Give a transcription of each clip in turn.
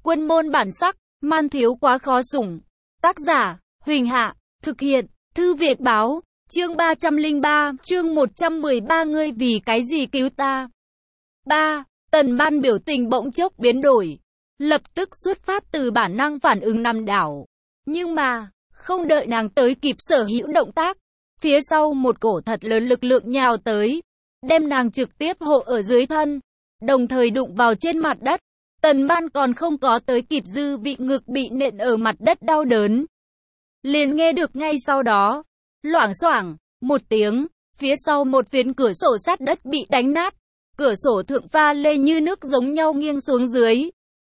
Quân môn bản sắc, man thiếu quá khó sủng. Tác giả, Huỳnh Hạ, thực hiện, Thư Việt Báo, chương 303, chương 113 ngươi vì cái gì cứu ta? 3. Tần Ban biểu tình bỗng chốc biến đổi, lập tức xuất phát từ bản năng phản ứng nằm đảo. Nhưng mà, không đợi nàng tới kịp sở hữu động tác, phía sau một cổ thật lớn lực lượng nhào tới, đem nàng trực tiếp hộ ở dưới thân, đồng thời đụng vào trên mặt đất. Tần Ban còn không có tới kịp dư vị ngực bị nện ở mặt đất đau đớn. Liền nghe được ngay sau đó, loảng xoảng, một tiếng, phía sau một phiến cửa sổ sắt đất bị đánh nát, cửa sổ thượng pha lê như nước giống nhau nghiêng xuống dưới.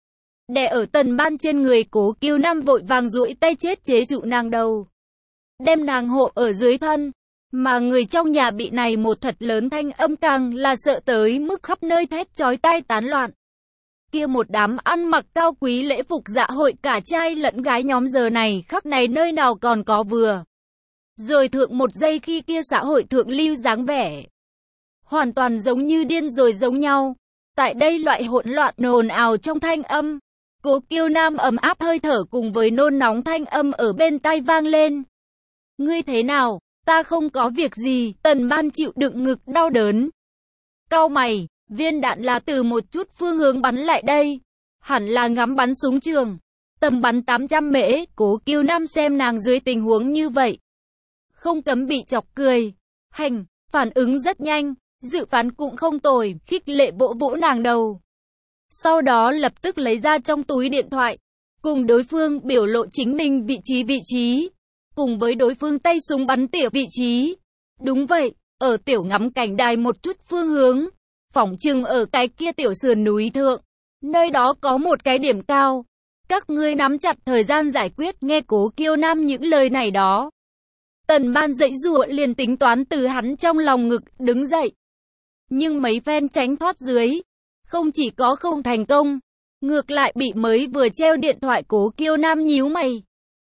Đè ở Tần Ban trên người Cố Kiêu Nam vội vàng duỗi tay chết chế trụ nàng đầu, đem nàng hộ ở dưới thân, mà người trong nhà bị này một thật lớn thanh âm càng là sợ tới mức khắp nơi thét chói tai tán loạn. Kia một đám ăn mặc cao quý lễ phục dạ hội cả trai lẫn gái nhóm giờ này khắc này nơi nào còn có vừa rồi thượng một giây khi kia xã hội thượng lưu dáng vẻ, hoàn toàn giống như điên rồi giống nhau. Tại đây loại hỗn loạn ồn ào trong thanh âm, Cố Kiêu Nam ấm áp hơi thở cùng với nôn nóng thanh âm ở bên tai vang lên. Ngươi thế nào? Ta không có việc gì. Tần Ban chịu đựng ngực đau đớn, cau mày. Viên đạn là từ một chút phương hướng bắn lại đây, hẳn là ngắm bắn súng trường, tầm bắn 800 mễ. Cố Kiêu Nam xem nàng dưới tình huống như vậy, không cấm bị chọc cười. Hành, phản ứng rất nhanh, dự phán cũng không tồi, khích lệ vỗ vỗ nàng đầu. Sau đó lập tức lấy ra trong túi điện thoại, cùng đối phương biểu lộ chính mình vị trí, cùng với đối phương tay súng bắn tỉa vị trí. Đúng vậy, ở tiểu ngắm cảnh đài một chút phương hướng, phỏng chừng ở cái kia tiểu sườn núi thượng, nơi đó có một cái điểm cao. Các ngươi nắm chặt thời gian giải quyết. Nghe Cố Kiêu Nam những lời này đó, Tần Ban dãy giụa liền tính toán từ hắn trong lòng ngực đứng dậy, nhưng mấy phen tránh thoát dưới, không chỉ có không thành công, ngược lại bị mới vừa treo điện thoại Cố Kiêu Nam nhíu mày.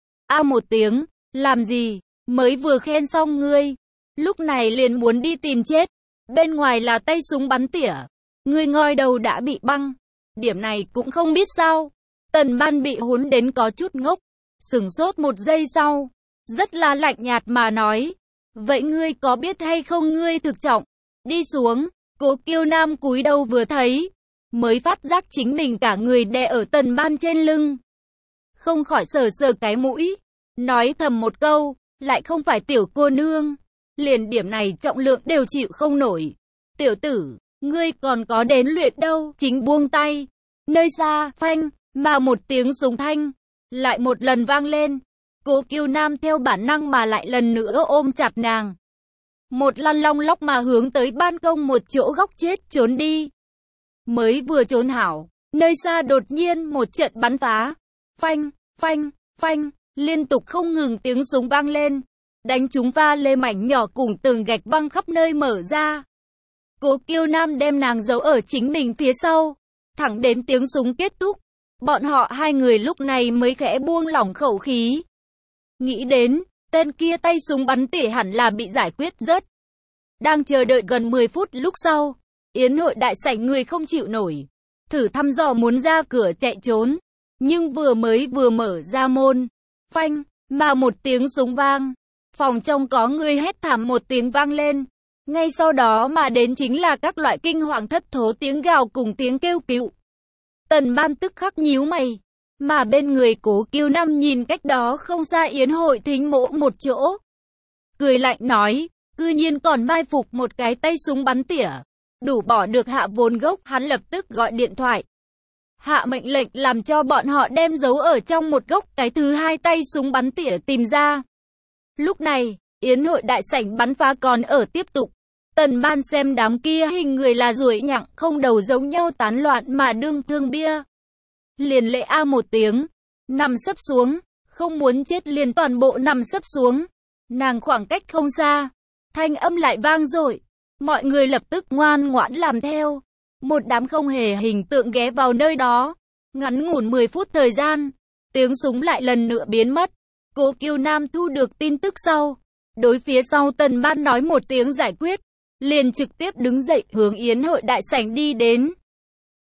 A một tiếng, làm gì? Mới vừa khen xong ngươi, lúc này liền muốn đi tìm chết. Bên ngoài là tay súng bắn tỉa, ngươi ngoi đầu đã bị băng, điểm này cũng không biết sao? Tần Ban bị hốn đến có chút ngốc, sửng sốt một giây sau, rất là lạnh nhạt mà nói, vậy ngươi có biết hay không ngươi thực trọng, đi xuống. Cố Kiêu Nam cúi đầu vừa thấy, mới phát giác chính mình cả người đè ở Tần Ban trên lưng, không khỏi sờ sờ cái mũi, nói thầm một câu, lại không phải tiểu cô nương, liền điểm này trọng lượng đều chịu không nổi. Tiểu tử, ngươi còn có đến luyện đâu. Chính buông tay, nơi xa, phanh, mà một tiếng súng thanh lại một lần vang lên. Cố Kiêu Nam theo bản năng mà lại lần nữa ôm chặt nàng, một lăn long lóc mà hướng tới ban công một chỗ góc chết trốn đi. Mới vừa trốn hảo, nơi xa đột nhiên một trận bắn phá, phanh, phanh, phanh, liên tục không ngừng tiếng súng vang lên, đánh trúng pha lê mảnh nhỏ cùng từng gạch băng khắp nơi mở ra. Cố Kiêu Nam đem nàng giấu ở chính mình phía sau, thẳng đến tiếng súng kết thúc, bọn họ hai người lúc này mới khẽ buông lỏng khẩu khí. Nghĩ đến, tên kia tay súng bắn tỉa hẳn là bị giải quyết rớt. Đang chờ đợi gần 10 phút lúc sau, yến hội đại sảnh người không chịu nổi, thử thăm dò muốn ra cửa chạy trốn, nhưng vừa mở ra môn, phanh, mà một tiếng súng vang, phòng trong có người hét thảm một tiếng vang lên. Ngay sau đó mà đến chính là các loại kinh hoàng thất thố tiếng gào cùng tiếng kêu cứu. Tần Ban tức khắc nhíu mày, mà bên người Cố Kiêu Nam nhìn cách đó không xa yến hội thính mỗ một chỗ, cười lạnh nói, cư nhiên còn mai phục một cái tay súng bắn tỉa, đủ bỏ được hạ vốn gốc. Hắn lập tức gọi điện thoại, hạ mệnh lệnh làm cho bọn họ đem giấu ở trong một góc cái thứ hai tay súng bắn tỉa tìm ra. Lúc này, yến hội đại sảnh bắn phá còn ở tiếp tục. Tần Ban xem đám kia hình người là ruồi nhặng không đầu giống nhau tán loạn mà đương thương bia, liền lệ a một tiếng, nằm sấp xuống, không muốn chết liền toàn bộ nằm sấp xuống. Nàng khoảng cách không xa, thanh âm lại vang dội, mọi người lập tức ngoan ngoãn làm theo. Một đám không hề hình tượng ghé vào nơi đó, ngắn ngủn 10 phút thời gian, tiếng súng lại lần nữa biến mất. Cố Kiêu Nam thu được tin tức sau, đối phía sau Tần Ban nói một tiếng giải quyết, liền trực tiếp đứng dậy hướng yến hội đại sảnh đi đến.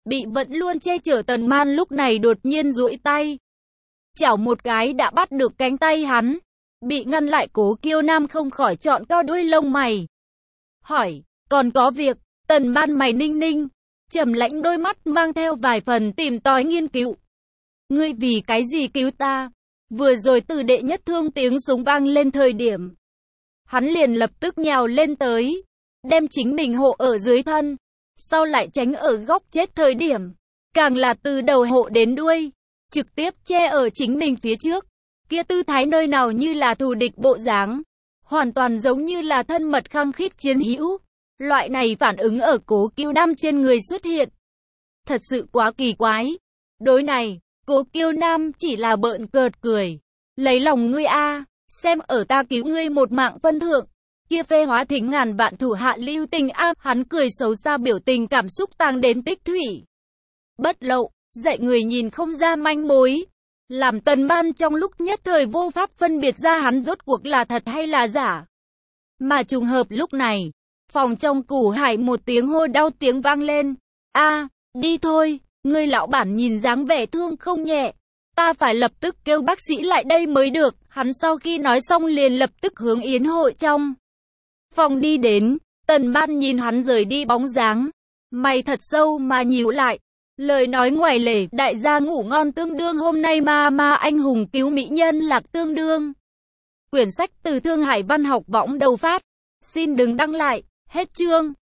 Bị vẫn luôn che chở Tần Man lúc này đột nhiên duỗi tay, chảo một cái đã bắt được cánh tay hắn. Bị ngăn lại Cố Kiêu Nam không khỏi trọn cao đuôi lông mày. Hỏi, còn có việc? Tần Man mày ninh ninh, trầm lãnh đôi mắt mang theo vài phần tìm tòi nghiên cứu. Ngươi vì cái gì cứu ta? Vừa rồi từ đệ nhất thương tiếng súng vang lên thời điểm, hắn liền lập tức nhào lên tới, đem chính mình hộ ở dưới thân, sau lại tránh ở góc chết thời điểm, càng là từ đầu hộ đến đuôi, trực tiếp che ở chính mình phía trước. Kia tư thái nơi nào như là thù địch bộ dáng, hoàn toàn giống như là thân mật khăng khít chiến hữu. Loại này phản ứng ở Cố Kiêu Nam trên người xuất hiện, thật sự quá kỳ quái. Đối này, Cố Kiêu Nam chỉ là bợn cợt cười. Lấy lòng ngươi a, xem ở ta cứu ngươi một mạng phân thượng, kia phê hóa thính ngàn vạn thủ hạ lưu tình a. Hắn cười xấu xa, biểu tình cảm xúc tăng đến tích thủy bất lậu, dạy người nhìn không ra manh mối, làm Tần Man trong lúc nhất thời vô pháp phân biệt ra hắn rốt cuộc là thật hay là giả. Mà trùng hợp lúc này, phòng trong Củ Hải một tiếng hô đau tiếng vang lên. A, đi thôi, ngươi lão bản nhìn dáng vẻ thương không nhẹ, ta phải lập tức kêu bác sĩ lại đây mới được. Hắn sau khi nói xong liền lập tức hướng yến hội trong phòng đi đến. Tần Man nhìn hắn rời đi bóng dáng, mày thật sâu mà nhíu lại. Lời nói ngoài lề, đại gia ngủ ngon tương đương, hôm nay ma anh hùng cứu mỹ nhân lạc tương đương. Quyển sách từ Thương Hải Văn học võng đầu phát. Xin đừng đăng lại, hết chương.